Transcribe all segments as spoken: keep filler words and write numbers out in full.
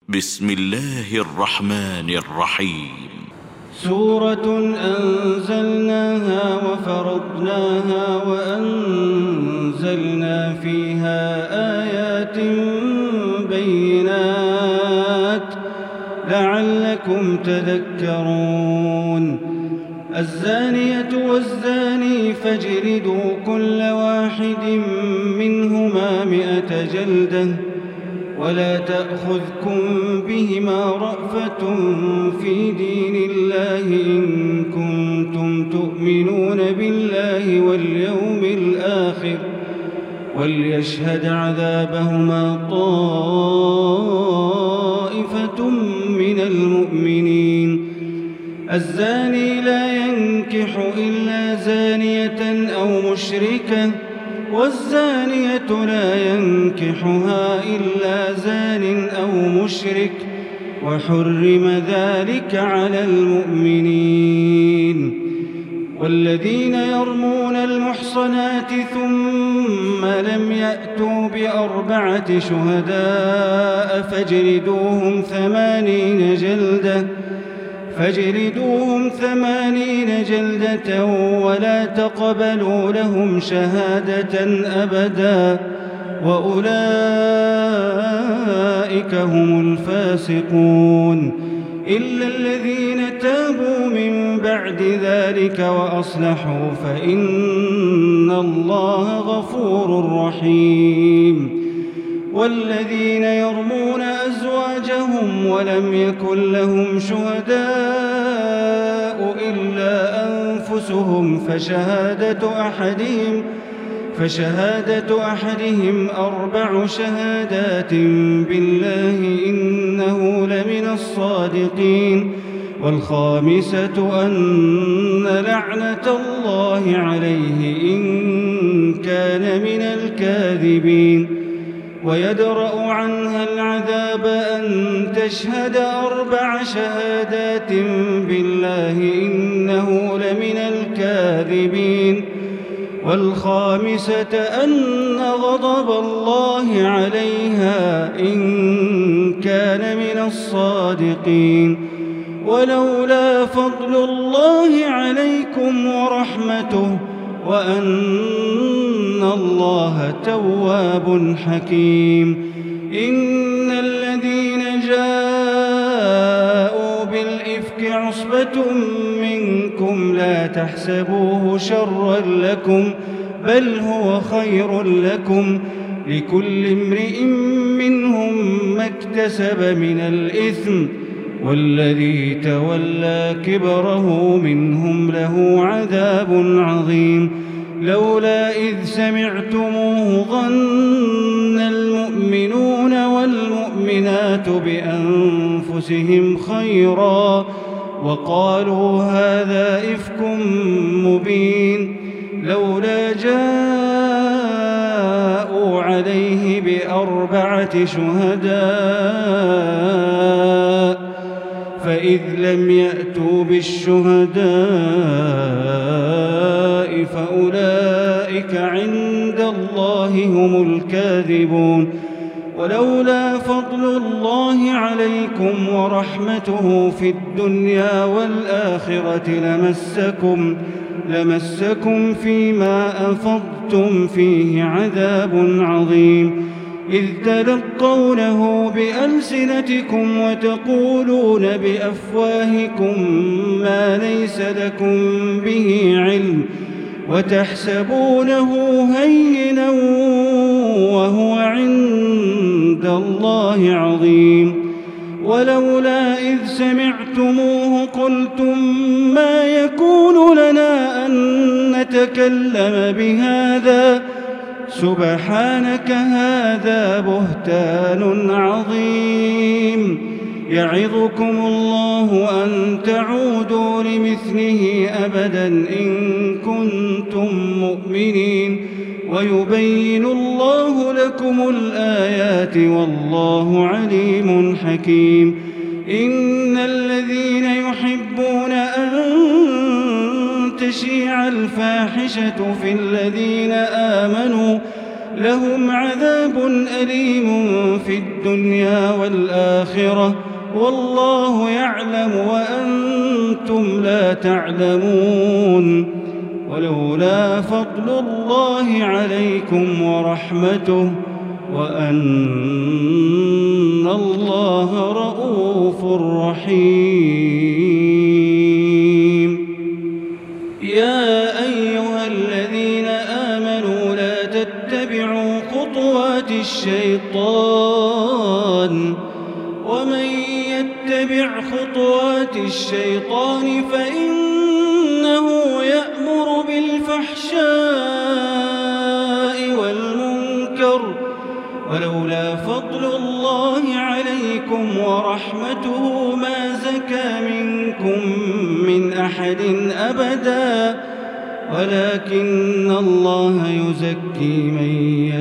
بسم الله الرحمن الرحيم. سورة أنزلناها وفرضناها وأنزلنا فيها آيات بينات لعلكم تذكرون. الزانية والزاني فاجلدوا كل واحد منهما مئة جلدة ولا تأخذكم بهما رأفة في دين الله إن كنتم تؤمنون بالله واليوم الآخر وليشهد عذابهما طائفة من المؤمنين. الزاني لا ينكح إلا زانية أو مشركة والزانية لا ينكحها إلا زان أو مشرك وحرم ذلك على المؤمنين. والذين يرمون المحصنات ثم لم يأتوا بأربعة شهداء فاجلدوهم ثمانين جلدة فاجلدوهم ثمانين جلدة ولا تقبلوا لهم شهادة أبدا وأولئك هم الفاسقون. إلا الذين تابوا من بعد ذلك وأصلحوا فإن الله غفور رحيم. والذين يرمون أزواجهم ولم يكن لهم شهداء إلا أنفسهم فشهادة أحدهم فشهادة أحدهم أربع شهادات بالله إنه لمن الصادقين. والخامسة أن لعنة الله عليه إن كان من الكاذبين. ويدرأ عنها العذاب أن تشهد أربع شهادات بالله إنه لمن الكاذبين. والخامسة أن غضب الله عليها إن كان من الصادقين. ولولا فضل الله عليكم ورحمته وأن الله تواب حكيم. إن الذين جاءوا بالإفك عصبة منكم لا تحسبوه شرا لكم بل هو خير لكم لكل امرئ منهم ما اكتسب من الإثم والذي تولى كبره منهم له عذاب عظيم. لولا إذ سمعتموه ظن المؤمنون والمؤمنات بأنفسهم خيرا وقالوا هذا إفك مبين. لولا جاءوا عليه بأربعة شهداء فإذ لم يأتوا بالشهداء فأولئك عند الله هم الكاذبون. ولولا فضل الله عليكم ورحمته في الدنيا والآخرة لمسكم لمسكم فيما أفضتم فيه عذاب عظيم. إذ تلقونه بألسنتكم وتقولون بأفواهكم ما ليس لكم به علم وتحسبونه هينا وهو عند الله عظيم. ولولا إذ سمعتموه قلتم ما يكون لنا أن نتكلم بهذا سبحانك هذا بهتان عظيم. يعظكم الله أن تعودوا لمثله أبدا إن كنتم مؤمنين ويبين الله لكم الآيات والله عليم حكيم. إن الذين يحبون أن تشيع الفاحشة في الذين آمنوا لهم عذاب أليم في الدنيا والآخرة والله يعلم وأنتم لا تعلمون. ولولا فضل الله عليكم ورحمته وأن الله رءوف رحيم. يا أيها الذين آمنوا لا تتبعوا خطوات الشيطان ومن يتبع خطوات الشيطان فإنه يأمر بالفحشاء والمنكر ولولا فضل الله عليكم ورحمته ما زكى منكم من أحد أبدا ولكن الله يزكي من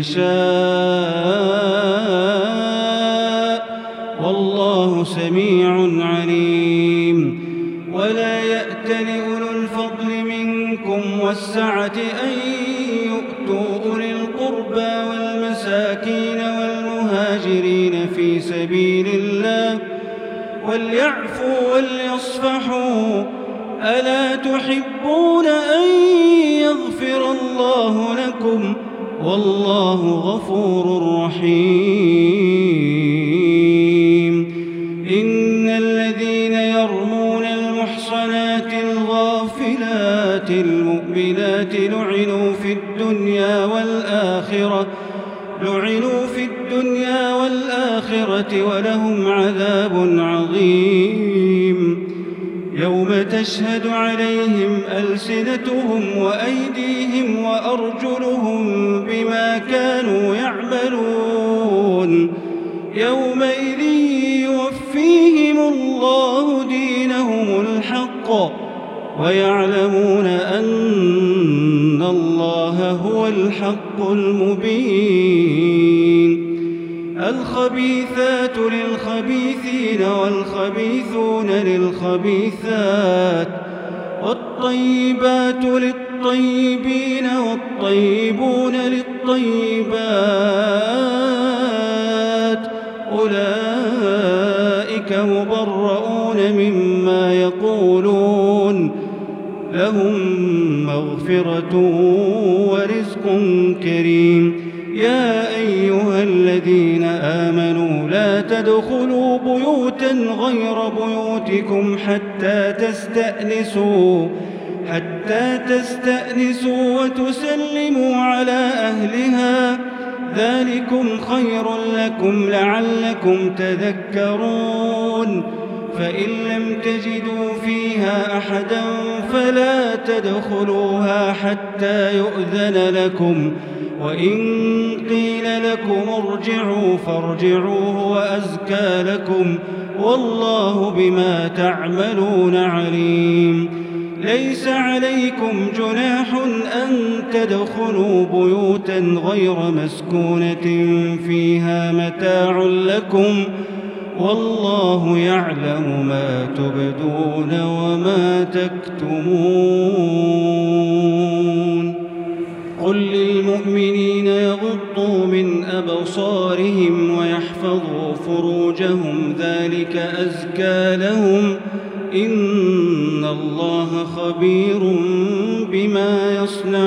يشاء والله سميع عليم. ولا يأتل أولو الفضل منكم والسعة أن يؤتوا أولي القربى والمساكين والمهاجرين في سبيل الله وليعفوا وليصفحوا ألا تحبون أن يغفر الله لكم والله غفور رحيم. إن الذين يرمون المحصنات الغافلات المؤمنات لعنوا في الدنيا والآخرة لعنوا في الدنيا والآخرة ولهم عذاب عظيم. يوم تشهد عليهم ألسنتهم وأيديهم وأرجلهم بما كانوا يعملون يومئذ يوفيهم الله دينهم الحق ويعلمون أن الله هو الحق المبين. الخبيثات للخبيثين والخبيثون للخبيثات والطيبات للطيبين والطيبون للطيبات أولئك مبرؤون مما يقولون لهم مغفرة ورزق كريم. يا أيها الذين آمنوا لا تدخلوا بيوتا غير بيوتكم حتى تستأنسوا حتى تستأنسوا وتسلموا على أهلها ذلكم خير لكم لعلكم تذكرون. فإن لم تجدوا فيها أحدا فلا تدخلوها حتى يؤذن لكم وإن قيل لكم ارجعوا فارجعوا هو أزكى لكم والله بما تعملون عليم. ليس عليكم جناح أن تدخلوا بيوتا غير مسكونة فيها متاع لكم والله يعلم ما تبدون وما تكتمون. قل للمؤمنين يغضوا من أبصارهم ويحفظوا فروجهم ذلك أزكى لهم إن الله خبير بما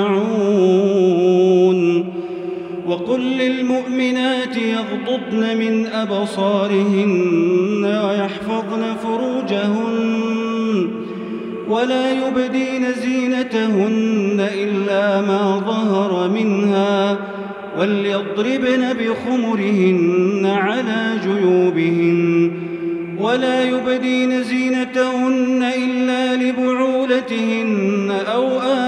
يصنعون. وقل للمؤمنات يغضضن من أبصارهن ويحفظن فروجهن ولا يبدين زينتهن إلا ما ظهر منها وليضربن بخمرهن على جيوبهن ولا يبدين زينتهن إلا لبعولتهن أو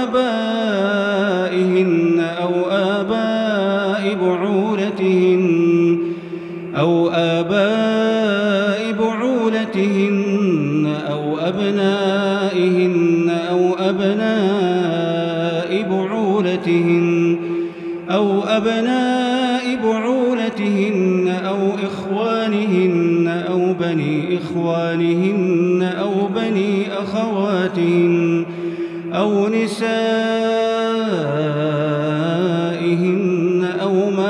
آبائهن أو آباء بعولتهن أو آباء بعولتهن أو أبنائهن أو أبناء بعولتهن أو أبناء بعولتهن أو إخوانهن أو بني إخوانهن أو بني أخواتهن أو نسائهن أو ما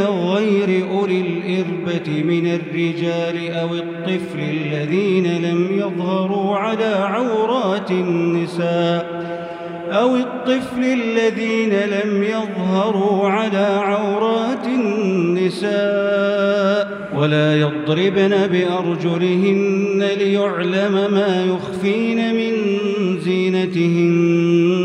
غير أولي الإربة من الرجال أو الطفل الذين لم يظهروا على عورات النساء أو الطفل الذين لم يظهروا على عورات النساء ولا يضربن بأرجلهن ليعلم ما يخفين من زينتهن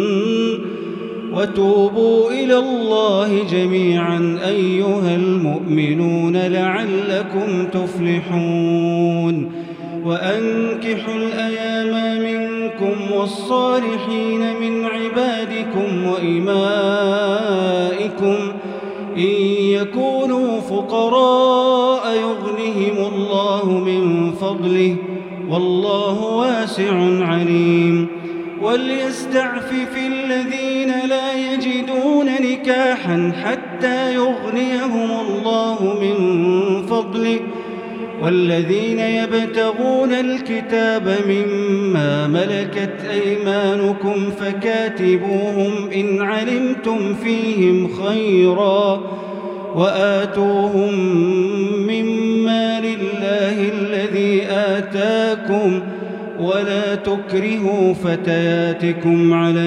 وتوبوا إلى الله جميعا أيها المؤمنون لعلكم تفلحون وأنكحوا الأيام منكم والصالحين من عبادكم وإمائكم إن يكونوا فقراء يغنهم الله من فضله والله واسع عليم وليستعفف الذين لا يجدون نكاحا حتى يغنيهم الله من فضله والذين يبتغون الكتاب مما ملكت أيمانكم فكاتبوهم إن علمتم فيهم خيرا وآتوهم مما لله الذي آتاكم ولا تكرهوا فتياتكم على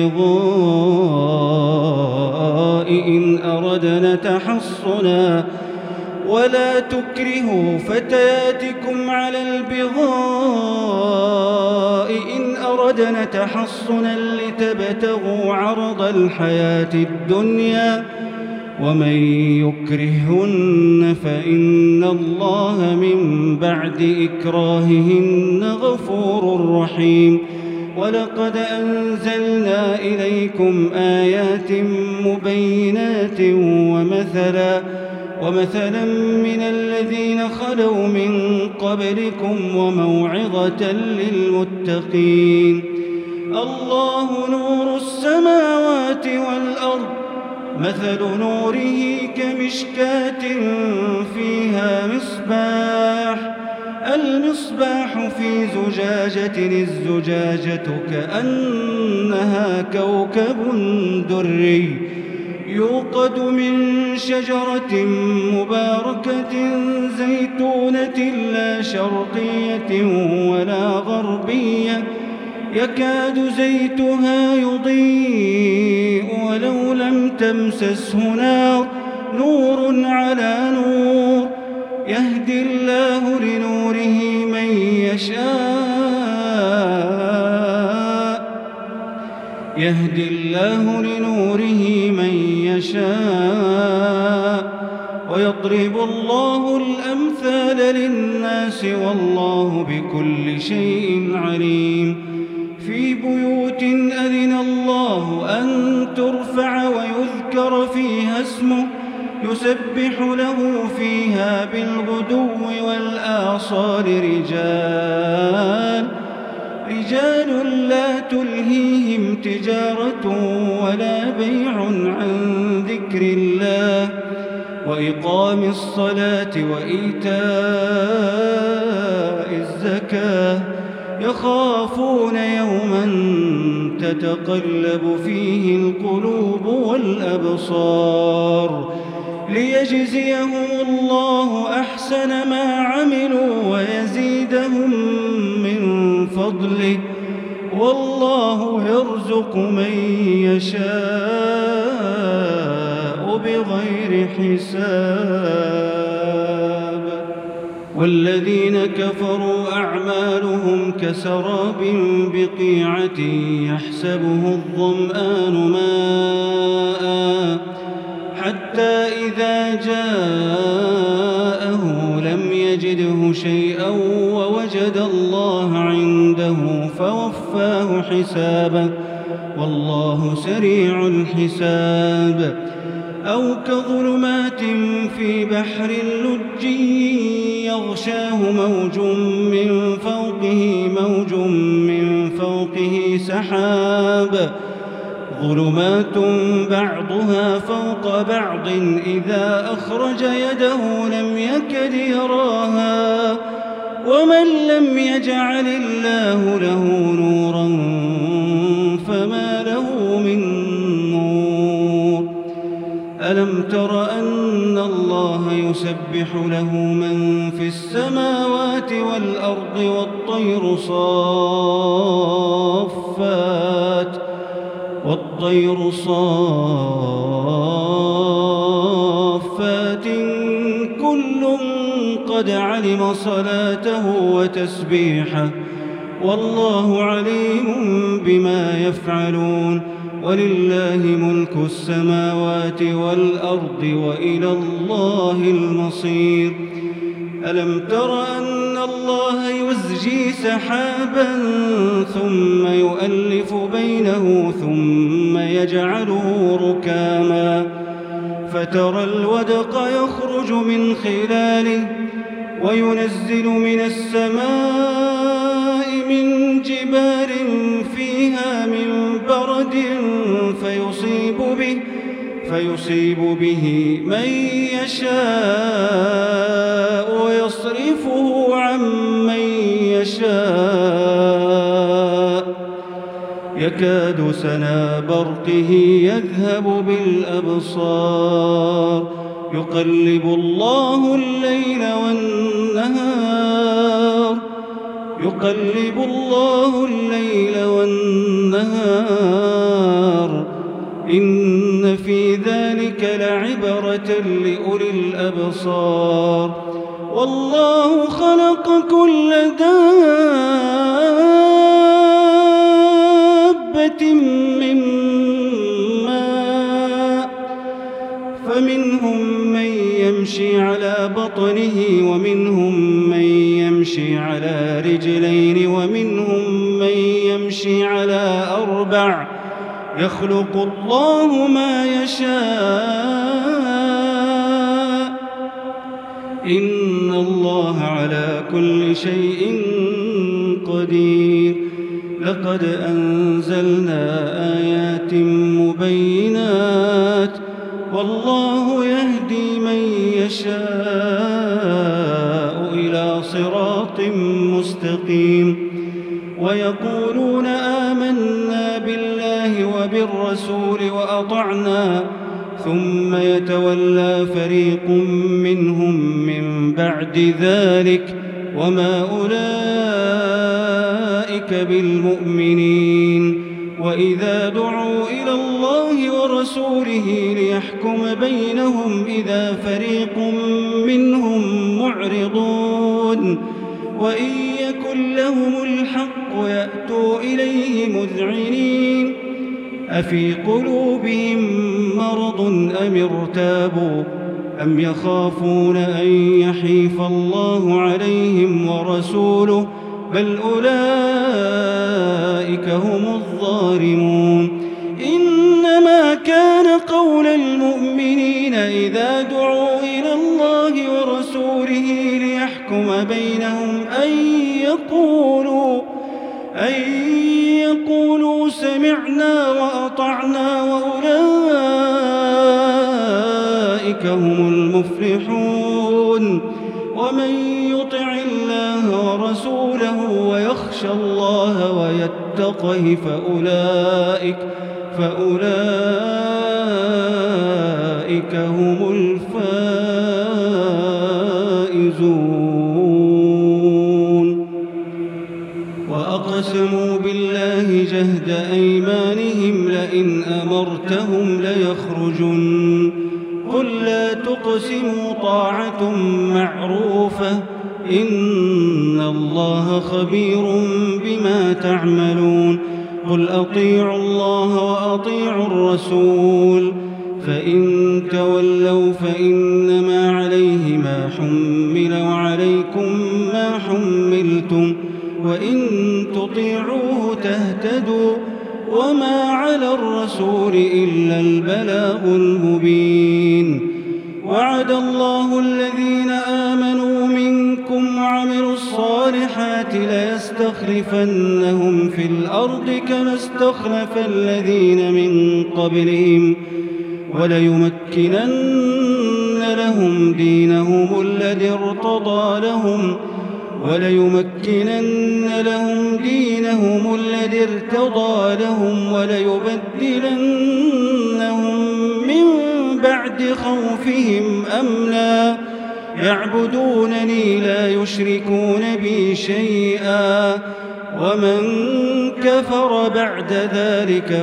البغاء إن أردنا تحصنا ولا تكرهوا فتياتكم على البغاء إن أردنا تحصنا لتبتغوا عرض الحياة الدنيا ومن يكرهن فإن الله من بعد إكراههن غفور رحيم ولقد أنزلنا إليكم آيات مبينات ومثلا ومثلا من الذين خلوا من قبلكم وموعظة للمتقين الله نور السماوات والأرض مثل نوره كمشكاة فيها مصباح المصباح في زجاجة الزجاجة كأنها كوكب دري يوقد من شجرة مباركة زيتونة لا شرقية ولا غربية يكاد زيتها يضيء ولو لم تمسسه نار نور على نور يهدي الله لنوره من يشاء يهدي الله لنوره من يشاء ويضرب الله الأمثال للناس والله بكل شيء عليم في بيوت أذن الله أن ترفع ويذكر فيها اسمه يسبح له فيها بالغدو والآصال رجال رجال لا تلهيهم تجارة ولا بيع عن ذكر الله وإقام الصلاة وإيتاء الزكاة يخافون يوما تتقلب فيه القلوب والأبصار ليجزيهم الله أحسن ما عملوا ويزيدهم من فضله والله يرزق من يشاء بغير حساب والذين كفروا أعمالهم كسراب بقيعة يحسبه الظمآن ماء حتى إذا جاءه لم يجده شيئا ووجد الله عنده فوفاه حسابه والله سريع الحساب أو كظلمات في بحر لجي يغشاه موج من فوقه موج من فوقه سحاب ظلمات بعضها فوق بعض إذا أخرج يده لم يكد يراها ومن لم يجعل الله له نورا فما له من نور ألم تر أن الله الله يسبح له من في السماوات والأرض والطير صافات والطير صافات كل قد علم صلاته وتسبيحه والله عليم بما يفعلون ولله ملك السماوات والأرض وإلى الله المصير. ألم تر أن الله يزجي سحابا ثم يؤلف بينه ثم يجعله ركاما فترى الودق يخرج من خلاله وينزل من السماء من جبال فيها من برد فيصيب به, فيصيب به من يشاء ويصرفه عن من يشاء يكاد سنا برقه يذهب بالأبصار يقلب الله الليل والنهار يقلب الله الليل والنهار إن في ذلك لعبرة لأولي الأبصار والله خلق كل دابة من ماء فمنهم من يمشي على بطنه ومنهم من يمشي على رجلين ومنهم من يمشي على أربع يخلق الله ما يشاء إن الله على كل شيء قدير. لقد أنزلنا آيات مبينات والله يهدي من يشاء إلى صراط مستقيم. ويقولون آمنا بالله وبالرسول وأطعنا ثم يتولى فريق منهم من بعد ذلك وما أولئك بالمؤمنين. وإذا دعوا إلى الله ورسوله ليحكم بينهم إذا فريق منهم معرضون وإن يكن لهم الحق يأتوا إليه مذعنين أفي قلوبهم مرض أم ارتابوا أم يخافون أن يحيف الله عليهم ورسوله بل أولئك هم الظالمون. إنما كان قول المؤمنين إذا دعوا إلى الله ورسوله ليحكم بينهم أن يقولوا أن يقولوا سمعنا وأطعنا وأولئك هم المفلحون. ومن يطع الله ورسوله ويخشى الله ويتقه فأولئك فأولئك هم الفائزون. وأقسموا بالله جهد أيمانهم لئن أمرتهم ليخرجن قل لا تقسموا طاعة معروفة إن الله خبير بما تعملون. قل أطيعوا الله وأطيعوا الرسول فإن تولوا فإنما عليه ما حمل وعليكم ما حملتم وإن تطيعوه تهتدوا وما على الرسول إلا البلاغ المبين. وعد الله الذين آمنوا منكم وعملوا الصالحات ليستخلفنهم في الأرض كما استخلف الذين من قبلهم وليمكنن لهم دينهم الذي ارتضى لهم وليمكنن لهم دينهم الذي ارتضى لهم وليبدلنهم من بعد بعد خوفهم أمنا يعبدونني لا يشركون بي شيئا ومن كفر بعد ذلك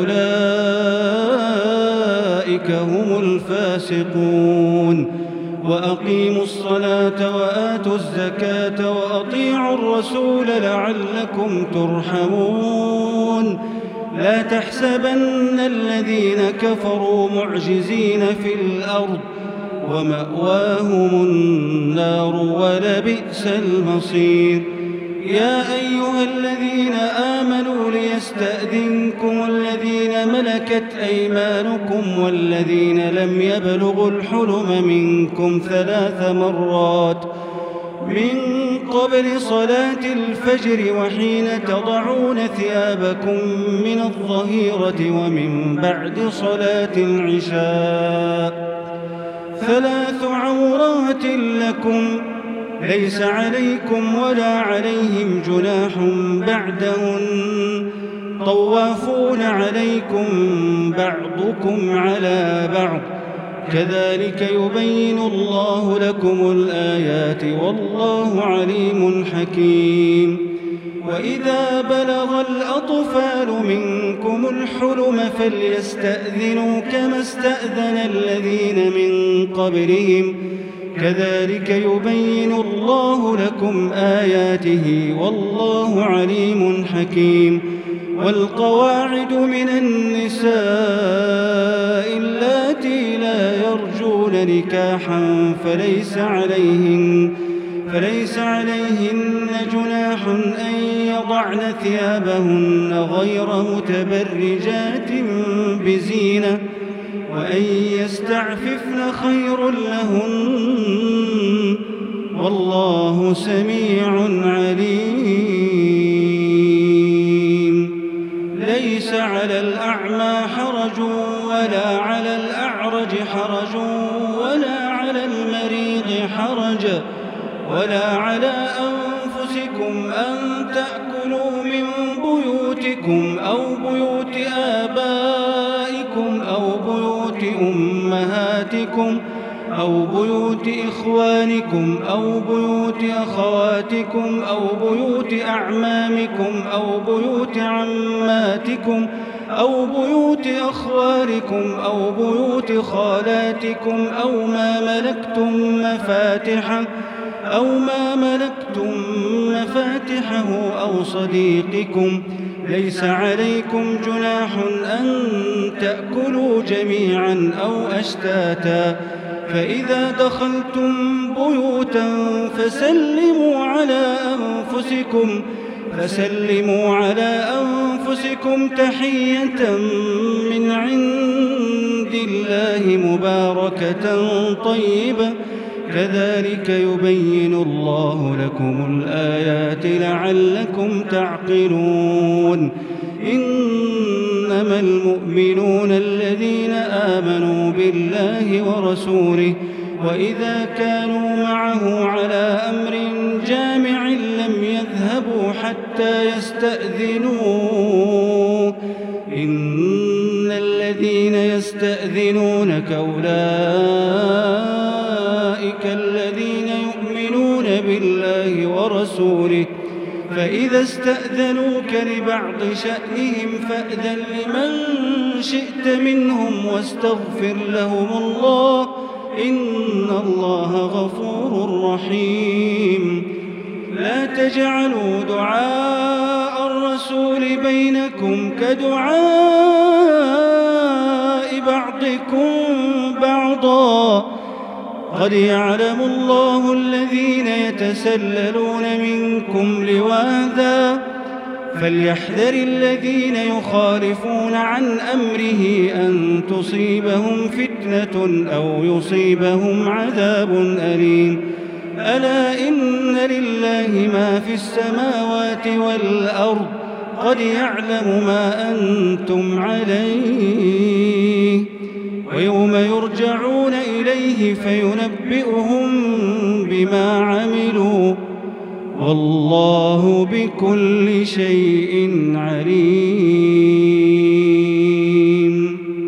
فأولئك هم الفاسقون وأقيموا الصلاة وآتوا الزكاة وأطيعوا الرسول لعلكم ترحمون لا تحسبن الذين كفروا معجزين في الأرض ومأواهم النار ولبئس المصير يا أيها الذين آمنوا ليستأذنكم الذين ملكت أيمانكم والذين لم يبلغوا الحلم منكم ثلاث مرات من قبل صلاة الفجر وحين تضعون ثيابكم من الظهيرة ومن بعد صلاة العشاء ثلاث عورات لكم ليس عليكم ولا عليهم جناح بعدهن طوافون عليكم بعضكم على بعض كذلك يبين الله لكم الآيات والله عليم حكيم وإذا بلغ الأطفال منكم الحلم فليستأذنوا كما استأذن الذين من قبلهم كذلك يبين الله لكم آياته والله عليم حكيم والقواعد من النساء اللاتي لا يرجون نكاحا فليس عليهن فليس عليهن جناح أن يضعن ثيابهن غير متبرجات بزينة وأن يستعففن خير لهن والله سميع عليم ليس على الأعمى حرج ولا على الأعرج حرج ولا على المريض حرج ولا على أنفسكم أن تأكلوا من بيوتكم أو بيوت آبائكم أو بيوت أمهاتكم أو بيوت إخوانكم أو بيوت أخواتكم أو بيوت أعمامكم أو بيوت عماتكم أو بيوت أخوالكم أو بيوت خالاتكم أو ما ملكتم مفاتحه أو ما ملكتم مفاتحه أو صديقكم ليس عليكم جناح أن تأكلوا جميعا أو أشتاتا فإذا دخلتم بيوتا فسلموا على أنفسكم فسلموا على أنفسكم تحية من عند الله مباركة طيبة كذلك يبين الله لكم الآيات لعلكم تعقلون إنما المؤمنون الذين آمنوا بالله ورسوله وإذا كانوا معه على أمر جامع لم يذهبوا حتى يستأذنوه إن الذين يستأذنونك أولئك الذين يؤمنون بالله ورسوله فإذا استأذنوك لبعض شأنهم فأذن لمن شئت منهم واستغفر لهم الله إن الله غفور رحيم لا تجعلوا دعاء الرسول بينكم كدعاء بعضكم بعضا قد يعلم الله الذين يتسللون منكم لواذا فليحذر الذين يخالفون عن أمره أن تصيبهم فتنة أو يصيبهم عذاب أليم ألا إن لله ما في السماوات والأرض قد يعلم ما أنتم عليه ويوم يرجعون إليه فينبئهم بما عملوا والله بكل شيء عليم.